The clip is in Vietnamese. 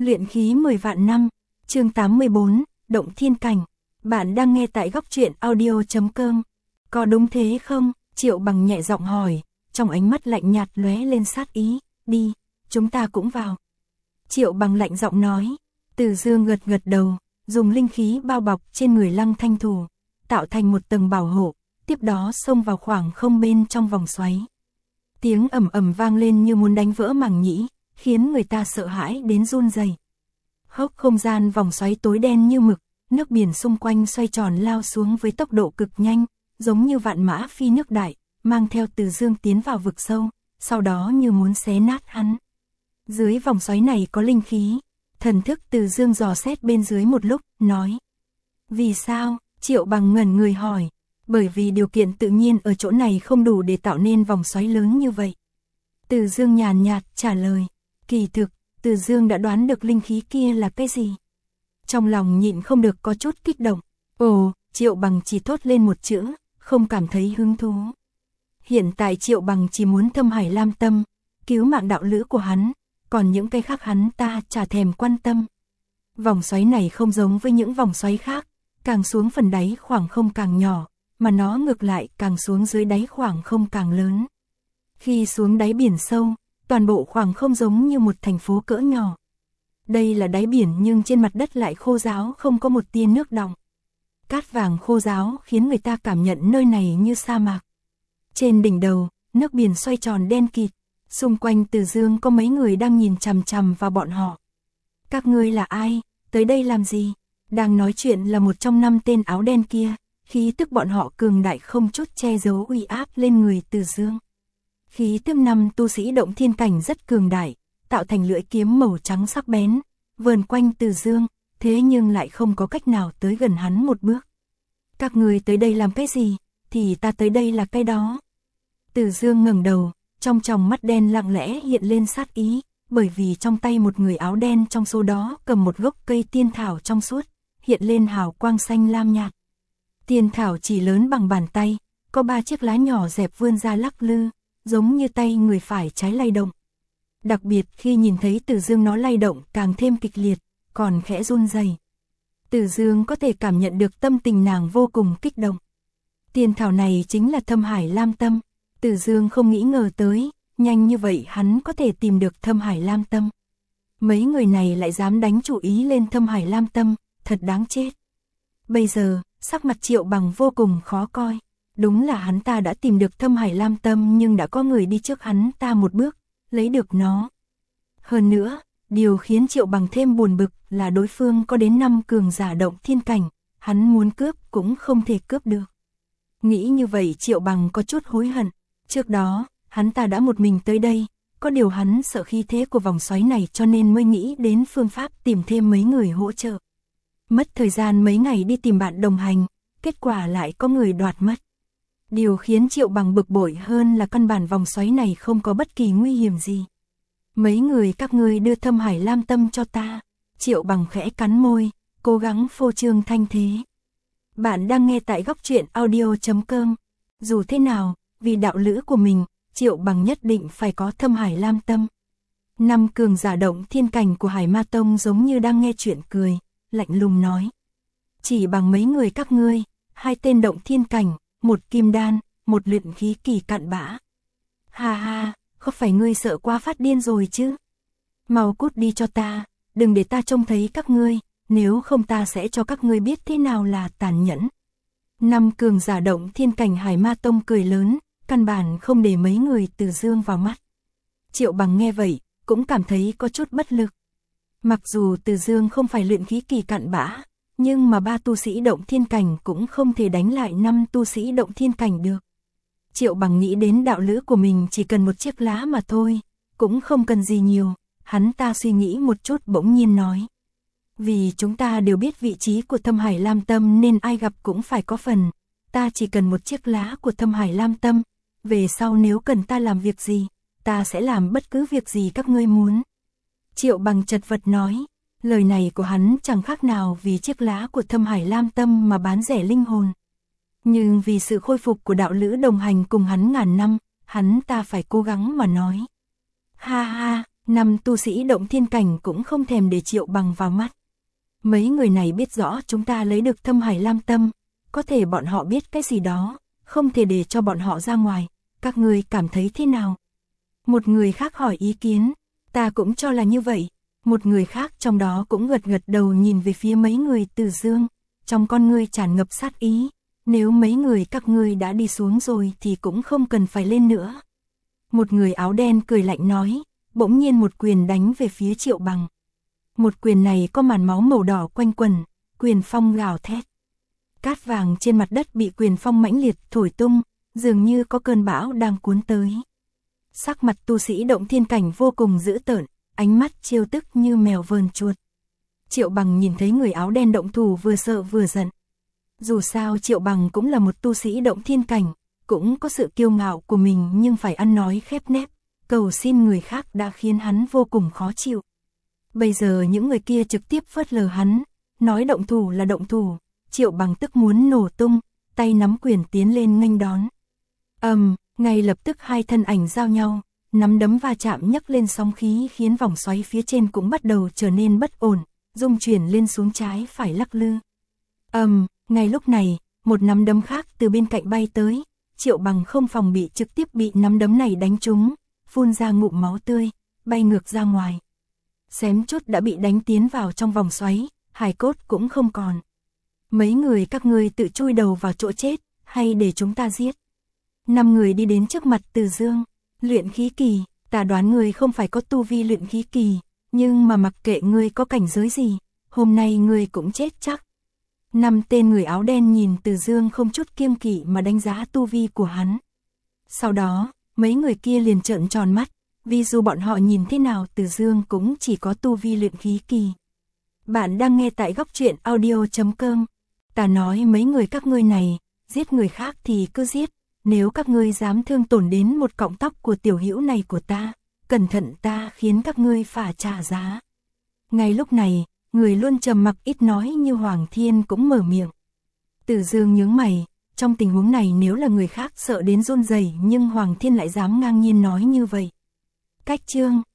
Luyện khí 10 vạn năm, chương 84, Động Thiên Cảnh. Bạn đang nghe tại góc truyện audio.com. Có đúng thế không? Triệu Bằng nhẹ giọng hỏi, trong ánh mắt lạnh nhạt lóe lên sát ý. Đi, chúng ta cũng vào. Triệu Bằng lạnh giọng nói. Từ Dương gật gật đầu, dùng linh khí bao bọc trên người Lăng Thanh Thủ, tạo thành một tầng bảo hộ, tiếp đó xông vào khoảng không bên trong vòng xoáy. Tiếng ầm ầm vang lên như muốn đánh vỡ màng nhĩ, khiến người ta sợ hãi đến run rẩy. Hốc không gian vòng xoáy tối đen như mực, nước biển xung quanh xoay tròn lao xuống với tốc độ cực nhanh, giống như vạn mã phi nước đại, mang theo Từ Dương tiến vào vực sâu, sau đó như muốn xé nát hắn. Dưới vòng xoáy này có linh khí, thần thức Từ Dương dò xét bên dưới một lúc, nói. Vì sao? Triệu Bằng ngẩn người hỏi. Bởi vì điều kiện tự nhiên ở chỗ này không đủ để tạo nên vòng xoáy lớn như vậy. Từ Dương nhàn nhạt trả lời. Kỳ thực, Từ Dương đã đoán được linh khí kia là cái gì. Trong lòng nhịn không được có chút kích động. Ồ, Triệu Bằng chỉ thốt lên một chữ, không cảm thấy hứng thú. Hiện tại Triệu Bằng chỉ muốn thâm hải lam tâm, cứu mạng đạo lữ của hắn, còn những cái khác hắn ta chả thèm quan tâm. Vòng xoáy này không giống với những vòng xoáy khác, càng xuống phần đáy khoảng không càng nhỏ, mà nó ngược lại càng xuống dưới đáy khoảng không càng lớn. Khi xuống đáy biển sâu, toàn bộ khoảng không giống như một thành phố cỡ nhỏ. Đây là đáy biển nhưng trên mặt đất lại khô ráo, không có một tia nước đọng. Cát vàng khô ráo khiến người ta cảm nhận nơi này như sa mạc. Trên đỉnh đầu, nước biển xoay tròn đen kịt, xung quanh Từ Dương có mấy người đang nhìn chằm chằm vào bọn họ. Các ngươi là ai? Tới đây làm gì? Đang nói chuyện là một trong 5 tên áo đen kia. Khí tức bọn họ cường đại không chút che giấu uy áp lên người Từ Dương. Khí tức 5 tu sĩ động thiên cảnh rất cường đại, tạo thành lưỡi kiếm màu trắng sắc bén, vờn quanh Từ Dương, thế nhưng lại không có cách nào tới gần hắn một bước. Các người tới đây làm cái gì? Thì ta tới đây là cái đó. Từ Dương ngẩng đầu, trong tròng mắt đen lặng lẽ hiện lên sát ý, bởi vì trong tay một người áo đen trong số đó cầm một gốc cây tiên thảo trong suốt, hiện lên hào quang xanh lam nhạt. Tiên thảo chỉ lớn bằng bàn tay, có 3 chiếc lá nhỏ dẹp vươn ra lắc lư, giống như tay người phải trái lay động. Đặc biệt khi nhìn thấy Từ Dương nó lay động càng thêm kịch liệt, còn khẽ run rẩy. Từ Dương có thể cảm nhận được tâm tình nàng vô cùng kích động. Tiên thảo này chính là thâm hải lam tâm. Từ Dương không nghĩ ngờ tới, nhanh như vậy hắn có thể tìm được thâm hải lam tâm. Mấy người này lại dám đánh chủ ý lên thâm hải lam tâm, thật đáng chết. Bây giờ, sắc mặt Triệu Bằng vô cùng khó coi. Đúng là hắn ta đã tìm được thâm hải lam tâm nhưng đã có người đi trước hắn ta một bước, lấy được nó. Hơn nữa, điều khiến Triệu Bằng thêm buồn bực là đối phương có đến 5 cường giả động thiên cảnh, hắn muốn cướp cũng không thể cướp được. Nghĩ như vậy Triệu Bằng có chút hối hận. Trước đó, hắn ta đã một mình tới đây, có điều hắn sợ khí thế của vòng xoáy này cho nên mới nghĩ đến phương pháp tìm thêm mấy người hỗ trợ. Mất thời gian mấy ngày đi tìm bạn đồng hành, kết quả lại có người đoạt mất. Điều khiến Triệu Bằng bực bội hơn là căn bản vòng xoáy này không có bất kỳ nguy hiểm gì. Mấy người các ngươi đưa thâm hải lam tâm cho ta. Triệu Bằng khẽ cắn môi, cố gắng phô trương thanh thế. Bạn đang nghe tại góc truyện audio.com. Dù thế nào, vì đạo lữ của mình, Triệu Bằng nhất định phải có thâm hải lam tâm. 5 cường giả động thiên cảnh của Hải Ma Tông giống như đang nghe chuyện cười, lạnh lùng nói. Chỉ bằng mấy người các ngươi, 2 tên động thiên cảnh, 1 kim đan, 1 luyện khí kỳ cạn bã. Ha ha, không phải ngươi sợ quá phát điên rồi chứ? Mau cút đi cho ta, đừng để ta trông thấy các ngươi, nếu không ta sẽ cho các ngươi biết thế nào là tàn nhẫn. 5 cường giả động thiên cảnh Hải Ma Tông cười lớn, căn bản không để mấy người Từ Dương vào mắt. Triệu Bằng nghe vậy, cũng cảm thấy có chút bất lực. Mặc dù Từ Dương không phải luyện khí kỳ cạn bã, nhưng mà 3 tu sĩ động thiên cảnh cũng không thể đánh lại 5 tu sĩ động thiên cảnh được. Triệu Bằng nghĩ đến đạo lữ của mình chỉ cần một chiếc lá mà thôi, cũng không cần gì nhiều, hắn ta suy nghĩ một chút bỗng nhiên nói. Vì chúng ta đều biết vị trí của thâm hải lam tâm nên ai gặp cũng phải có phần, ta chỉ cần một chiếc lá của thâm hải lam tâm, về sau nếu cần ta làm việc gì, ta sẽ làm bất cứ việc gì các ngươi muốn. Triệu Bằng chật vật nói, lời này của hắn chẳng khác nào vì chiếc lá của thâm hải lam tâm mà bán rẻ linh hồn. Nhưng vì sự khôi phục của đạo lữ đồng hành cùng hắn ngàn năm, hắn ta phải cố gắng mà nói. Ha ha, Năm tu sĩ động thiên cảnh cũng không thèm để Triệu Bằng vào mắt. Mấy người này biết rõ chúng ta lấy được Thâm Hải Lam Tâm, có thể bọn họ biết cái gì đó, không thể để cho bọn họ ra ngoài, các ngươi cảm thấy thế nào? Một người khác hỏi ý kiến, ta cũng cho là như vậy, một người khác trong đó cũng gật gật đầu nhìn về phía mấy người Từ Dương, trong con ngươi tràn ngập sát ý, nếu mấy người các ngươi đã đi xuống rồi thì cũng không cần phải lên nữa. Một người áo đen cười lạnh nói, bỗng nhiên một quyền đánh về phía Triệu Bằng. Một quyền này có màn máu màu đỏ quanh quẩn, quyền phong gào thét. Cát vàng trên mặt đất bị quyền phong mãnh liệt thổi tung, dường như có cơn bão đang cuốn tới. Sắc mặt tu sĩ động thiên cảnh vô cùng dữ tợn, ánh mắt trêu tức như mèo vờn chuột. Triệu Bằng nhìn thấy người áo đen động thủ vừa sợ vừa giận. Dù sao Triệu Bằng cũng là một tu sĩ động thiên cảnh, cũng có sự kiêu ngạo của mình nhưng phải ăn nói khép nép, cầu xin người khác đã khiến hắn vô cùng khó chịu. Bây giờ những người kia trực tiếp phớt lờ hắn, nói động thủ là động thủ, Triệu Bằng tức muốn nổ tung, tay nắm quyền tiến lên nghênh đón. Ngay lập tức hai thân ảnh giao nhau, nắm đấm va chạm nhấc lên sóng khí khiến vòng xoáy phía trên cũng bắt đầu trở nên bất ổn, rung chuyển lên xuống trái phải lắc lư. Ngay lúc này, một nắm đấm khác từ bên cạnh bay tới, Triệu Bằng không phòng bị trực tiếp bị nắm đấm này đánh trúng, phun ra ngụm máu tươi, bay ngược ra ngoài. Xém chút đã bị đánh tiến vào trong vòng xoáy, hài cốt cũng không còn. Mấy người các ngươi tự chui đầu vào chỗ chết, hay để chúng ta giết? 5 người đi đến trước mặt Từ Dương, luyện khí kỳ, ta đoán ngươi không phải có tu vi luyện khí kỳ, nhưng mà mặc kệ ngươi có cảnh giới gì, hôm nay ngươi cũng chết chắc. 5 tên người áo đen nhìn Từ Dương không chút kiêng kỵ mà đánh giá tu vi của hắn. Sau đó, mấy người kia liền trợn tròn mắt, vì dù bọn họ nhìn thế nào Từ Dương cũng chỉ có tu vi luyện khí kỳ. Bạn đang nghe tại góc truyện audio.com. Ta nói mấy người các ngươi này, giết người khác thì cứ giết, nếu các ngươi dám thương tổn đến một cọng tóc của tiểu hữu này của ta, cẩn thận ta khiến các ngươi phải trả giá. Ngay lúc này, người luôn trầm mặc ít nói như Hoàng Thiên cũng mở miệng. Từ Dương nhướng mày, trong tình huống này nếu là người khác sợ đến run rẩy nhưng Hoàng Thiên lại dám ngang nhiên nói như vậy. Cách chương